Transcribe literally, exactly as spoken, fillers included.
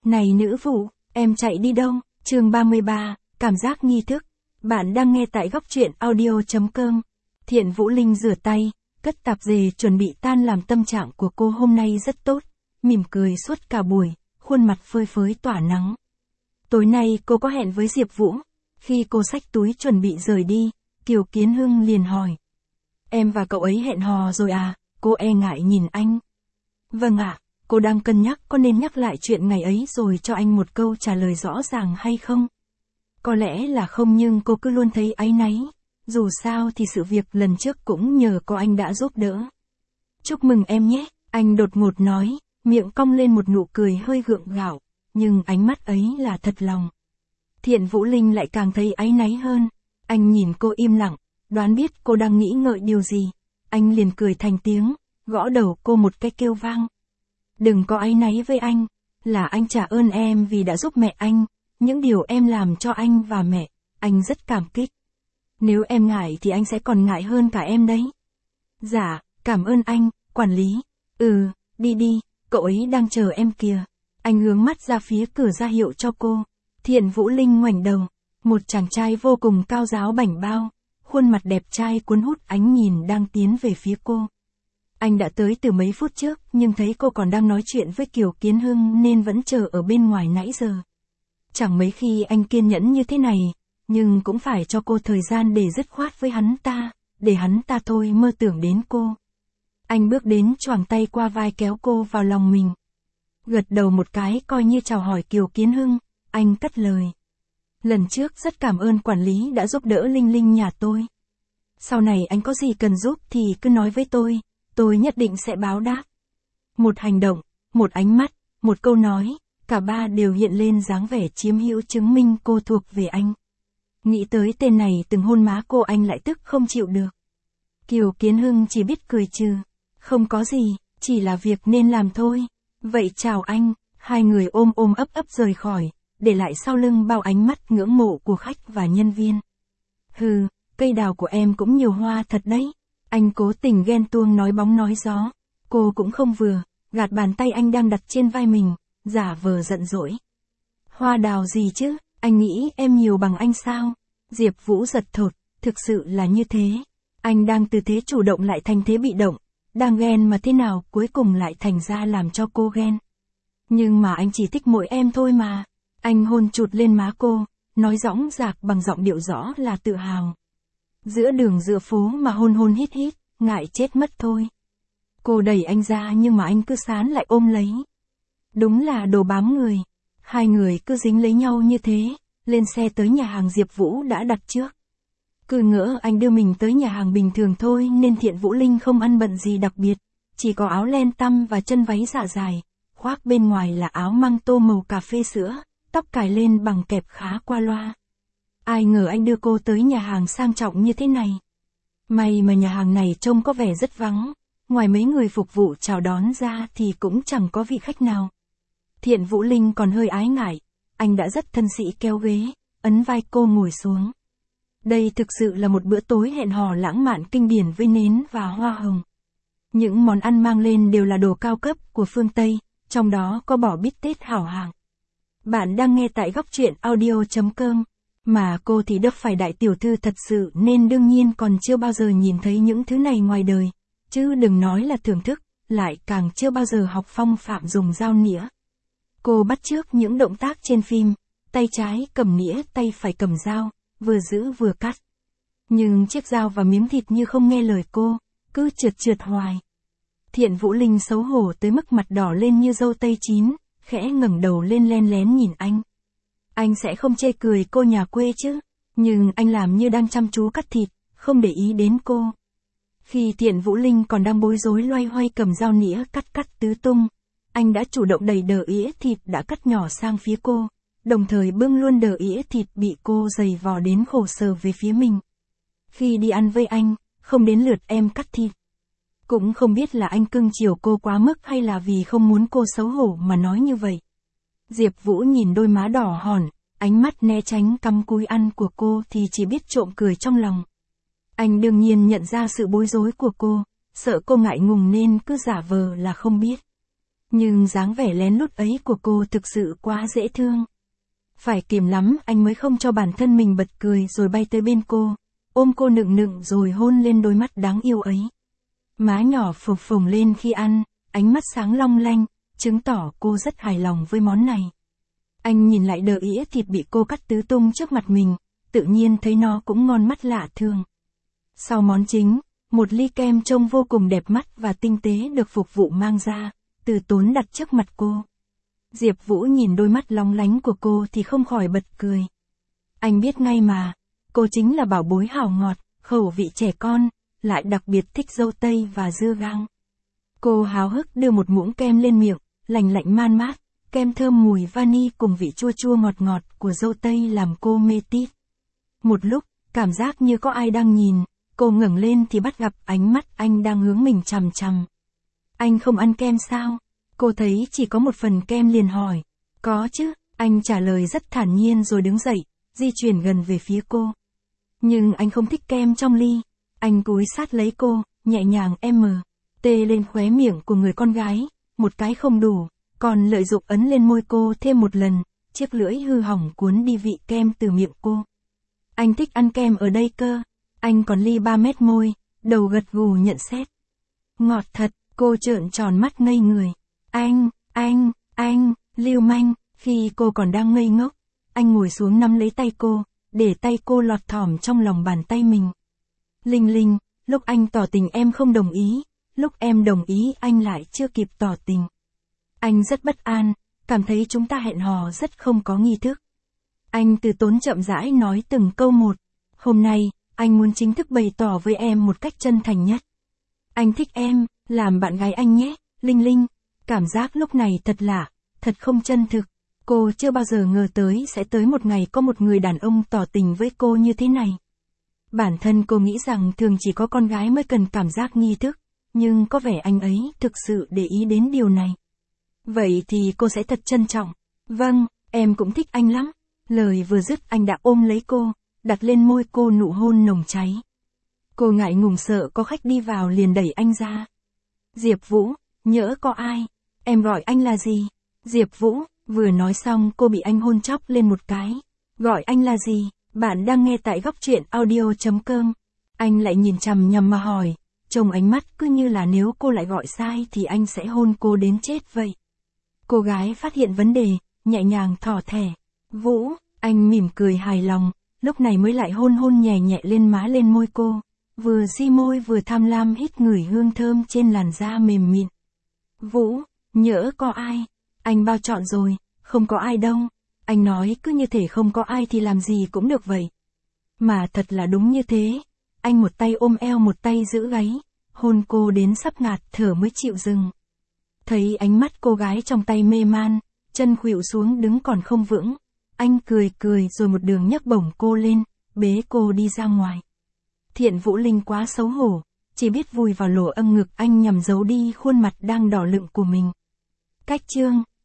Này nữ vụ, em chạy đi đâu? Chương ba mươi ba, cảm giác nghi thức. Bạn đang nghe tại góc truyện audio chấm com. Thiện Vũ Linh rửa tay, cất tạp dề chuẩn bị tan làm. Tâm trạng của cô hôm nay rất tốt, mỉm cười suốt cả buổi, khuôn mặt phơi phới tỏa nắng. Tối nay cô có hẹn với Diệp Vũ. Khi cô xách túi chuẩn bị rời đi, Kiều Kiến Hưng liền hỏi. Em và cậu ấy hẹn hò rồi à? Cô e ngại nhìn anh. Vâng ạ, cô đang cân nhắc có nên nhắc lại chuyện ngày ấy rồi cho anh một câu trả lời rõ ràng hay không? Có lẽ là không, nhưng cô cứ luôn thấy áy náy. Dù sao thì sự việc lần trước cũng nhờ có anh đã giúp đỡ. Chúc mừng em nhé, anh đột ngột nói, miệng cong lên một nụ cười hơi gượng gạo, nhưng ánh mắt ấy là thật lòng. Thiện Vũ Linh lại càng thấy áy náy hơn. Anh nhìn cô im lặng, đoán biết cô đang nghĩ ngợi điều gì. Anh liền cười thành tiếng, gõ đầu cô một cái kêu vang. Đừng có áy náy với anh, là anh trả ơn em vì đã giúp mẹ anh, những điều em làm cho anh và mẹ, anh rất cảm kích. Nếu em ngại thì anh sẽ còn ngại hơn cả em đấy. Dạ, cảm ơn anh, quản lý. Ừ, đi đi, cậu ấy đang chờ em kìa. Anh hướng mắt ra phía cửa ra hiệu cho cô. Thiện Vũ Linh ngoảnh đầu, một chàng trai vô cùng cao ráo bảnh bao, khuôn mặt đẹp trai cuốn hút ánh nhìn đang tiến về phía cô. Anh đã tới từ mấy phút trước, nhưng thấy cô còn đang nói chuyện với Kiều Kiến Hưng nên vẫn chờ ở bên ngoài nãy giờ. Chẳng mấy khi anh kiên nhẫn như thế này, nhưng cũng phải cho cô thời gian để dứt khoát với hắn ta, để hắn ta thôi mơ tưởng đến cô. Anh bước đến choàng tay qua vai kéo cô vào lòng mình. Gật đầu một cái coi như chào hỏi Kiều Kiến Hưng, anh cất lời. Lần trước rất cảm ơn quản lý đã giúp đỡ Linh Linh nhà tôi. Sau này anh có gì cần giúp thì cứ nói với tôi, tôi nhất định sẽ báo đáp. Một hành động, một ánh mắt, một câu nói, cả ba đều hiện lên dáng vẻ chiếm hữu chứng minh cô thuộc về anh. Nghĩ tới tên này từng hôn má cô, anh lại tức không chịu được. Kiều Kiến Hưng chỉ biết cười trừ. Không có gì, chỉ là việc nên làm thôi. Vậy chào anh, hai người ôm ôm ấp ấp rời khỏi, để lại sau lưng bao ánh mắt ngưỡng mộ của khách và nhân viên. Hừ, cây đào của em cũng nhiều hoa thật đấy. Anh cố tình ghen tuông nói bóng nói gió. Cô cũng không vừa, gạt bàn tay anh đang đặt trên vai mình, giả vờ giận dỗi. Hoa đào gì chứ, anh nghĩ em nhiều bằng anh sao? Diệp Vũ giật thột, thực sự là như thế. Anh đang từ thế chủ động lại thành thế bị động, đang ghen mà thế nào cuối cùng lại thành ra làm cho cô ghen. Nhưng mà anh chỉ thích mỗi em thôi mà. Anh hôn chụt lên má cô, nói dõng dạc bằng giọng điệu rõ là tự hào. Giữa đường giữa phố mà hôn hôn hít hít, ngại chết mất thôi. Cô đẩy anh ra nhưng mà anh cứ sán lại ôm lấy. Đúng là đồ bám người. Hai người cứ dính lấy nhau như thế, lên xe tới nhà hàng Diệp Vũ đã đặt trước. Cứ ngỡ anh đưa mình tới nhà hàng bình thường thôi nên Thiện Vũ Linh không ăn bận gì đặc biệt, chỉ có áo len tăm và chân váy dạ dài, khoác bên ngoài là áo măng tô màu cà phê sữa, tóc cài lên bằng kẹp khá qua loa. Ai ngờ anh đưa cô tới nhà hàng sang trọng như thế này. May mà nhà hàng này trông có vẻ rất vắng, ngoài mấy người phục vụ chào đón ra thì cũng chẳng có vị khách nào. Thiện Vũ Linh còn hơi ái ngại, anh đã rất thân sĩ kéo ghế, ấn vai cô ngồi xuống. Đây thực sự là một bữa tối hẹn hò lãng mạn kinh điển với nến và hoa hồng. Những món ăn mang lên đều là đồ cao cấp của phương Tây, trong đó có bò bít tết hảo hạng. Bạn đang nghe tại góc truyện audio chấm com, mà cô thì đấp phải đại tiểu thư thật sự nên đương nhiên còn chưa bao giờ nhìn thấy những thứ này ngoài đời, chứ đừng nói là thưởng thức, lại càng chưa bao giờ học phong phạm dùng dao nĩa. Cô bắt chước những động tác trên phim, tay trái cầm nĩa, tay phải cầm dao, vừa giữ vừa cắt. Nhưng chiếc dao và miếng thịt như không nghe lời cô, cứ trượt trượt hoài. Thiện Vũ Linh xấu hổ tới mức mặt đỏ lên như dâu tây chín, khẽ ngẩng đầu lên len lén nhìn anh. Anh sẽ không chê cười cô nhà quê chứ, nhưng anh làm như đang chăm chú cắt thịt, không để ý đến cô. Khi Thiện Vũ Linh còn đang bối rối loay hoay cầm dao nĩa cắt cắt tứ tung, anh đã chủ động đẩy đờ ĩa thịt đã cắt nhỏ sang phía cô, đồng thời bưng luôn đờ ĩa thịt bị cô giày vò đến khổ sở về phía mình. Khi đi ăn với anh, không đến lượt em cắt thịt. Cũng không biết là anh cưng chiều cô quá mức hay là vì không muốn cô xấu hổ mà nói như vậy. Diệp Vũ nhìn đôi má đỏ hòn, ánh mắt né tránh cắm cúi ăn của cô thì chỉ biết trộm cười trong lòng. Anh đương nhiên nhận ra sự bối rối của cô, sợ cô ngại ngùng nên cứ giả vờ là không biết. Nhưng dáng vẻ lén lút ấy của cô thực sự quá dễ thương. Phải kiềm lắm anh mới không cho bản thân mình bật cười rồi bay tới bên cô, ôm cô nựng nựng rồi hôn lên đôi mắt đáng yêu ấy. Má nhỏ phồng phồng lên khi ăn, ánh mắt sáng long lanh, chứng tỏ cô rất hài lòng với món này. Anh nhìn lại đờ ĩa thịt bị cô cắt tứ tung trước mặt mình, tự nhiên thấy nó cũng ngon mắt lạ thường. Sau món chính, một ly kem trông vô cùng đẹp mắt và tinh tế được phục vụ mang ra, Từ Tốn đặt trước mặt cô. Diệp Vũ nhìn đôi mắt lóng lánh của cô thì không khỏi bật cười. Anh biết ngay mà, cô chính là bảo bối hảo ngọt, khẩu vị trẻ con, lại đặc biệt thích dâu tây và dưa gang. Cô háo hức đưa một muỗng kem lên miệng, lành lạnh man mát, kem thơm mùi vani cùng vị chua chua ngọt ngọt của dâu tây làm cô mê tít. Một lúc, cảm giác như có ai đang nhìn, cô ngẩng lên thì bắt gặp ánh mắt anh đang hướng mình chằm chằm. Anh không ăn kem sao? Cô thấy chỉ có một phần kem liền hỏi. Có chứ, anh trả lời rất thản nhiên rồi đứng dậy, di chuyển gần về phía cô. Nhưng anh không thích kem trong ly. Anh cúi sát lấy cô, nhẹ nhàng em mờ, tê lên khóe miệng của người con gái, một cái không đủ, còn lợi dụng ấn lên môi cô thêm một lần, chiếc lưỡi hư hỏng cuốn đi vị kem từ miệng cô. Anh thích ăn kem ở đây cơ, anh còn ly ba mét môi, đầu gật gù nhận xét. Ngọt thật, cô trợn tròn mắt ngây người. Anh, anh, anh, lưu manh, khi cô còn đang ngây ngốc, anh ngồi xuống nắm lấy tay cô, để tay cô lọt thỏm trong lòng bàn tay mình. Linh Linh, lúc anh tỏ tình em không đồng ý, lúc em đồng ý anh lại chưa kịp tỏ tình. Anh rất bất an, cảm thấy chúng ta hẹn hò rất không có nghi thức. Anh Từ Tốn chậm rãi nói từng câu một. Hôm nay, anh muốn chính thức bày tỏ với em một cách chân thành nhất. Anh thích em, làm bạn gái anh nhé, Linh Linh. Cảm giác lúc này thật lạ, thật không chân thực. Cô chưa bao giờ ngờ tới sẽ tới một ngày có một người đàn ông tỏ tình với cô như thế này. Bản thân cô nghĩ rằng thường chỉ có con gái mới cần cảm giác nghi thức, nhưng có vẻ anh ấy thực sự để ý đến điều này. Vậy thì cô sẽ thật trân trọng. Vâng, em cũng thích anh lắm. Lời vừa dứt anh đã ôm lấy cô, đặt lên môi cô nụ hôn nồng cháy. Cô ngại ngùng sợ có khách đi vào liền đẩy anh ra. Diệp Vũ, nhỡ có ai, em gọi anh là gì? Diệp Vũ, vừa nói xong cô bị anh hôn chóc lên một cái. Gọi anh là gì? Bạn đang nghe tại góc truyện audio chấm com. Anh lại nhìn chằm nhằm mà hỏi, trông ánh mắt cứ như là nếu cô lại gọi sai thì anh sẽ hôn cô đến chết vậy. Cô gái phát hiện vấn đề, nhẹ nhàng thỏ thẻ. Vũ, anh mỉm cười hài lòng, lúc này mới lại hôn hôn nhẹ nhẹ lên má lên môi cô, vừa di môi vừa tham lam hít ngửi hương thơm trên làn da mềm mịn. Vũ, nhỡ có ai, anh bao chọn rồi, không có ai đâu. Anh nói cứ như thể không có ai thì làm gì cũng được vậy. Mà thật là đúng như thế. Anh một tay ôm eo một tay giữ gáy, hôn cô đến sắp ngạt thở mới chịu dừng. Thấy ánh mắt cô gái trong tay mê man, chân khuỵu xuống đứng còn không vững. Anh cười cười rồi một đường nhấc bổng cô lên, bế cô đi ra ngoài. Thiện Vũ Linh quá xấu hổ, chỉ biết vùi vào lỗ âm ngực anh nhằm giấu đi khuôn mặt đang đỏ lựng của mình. Cách chương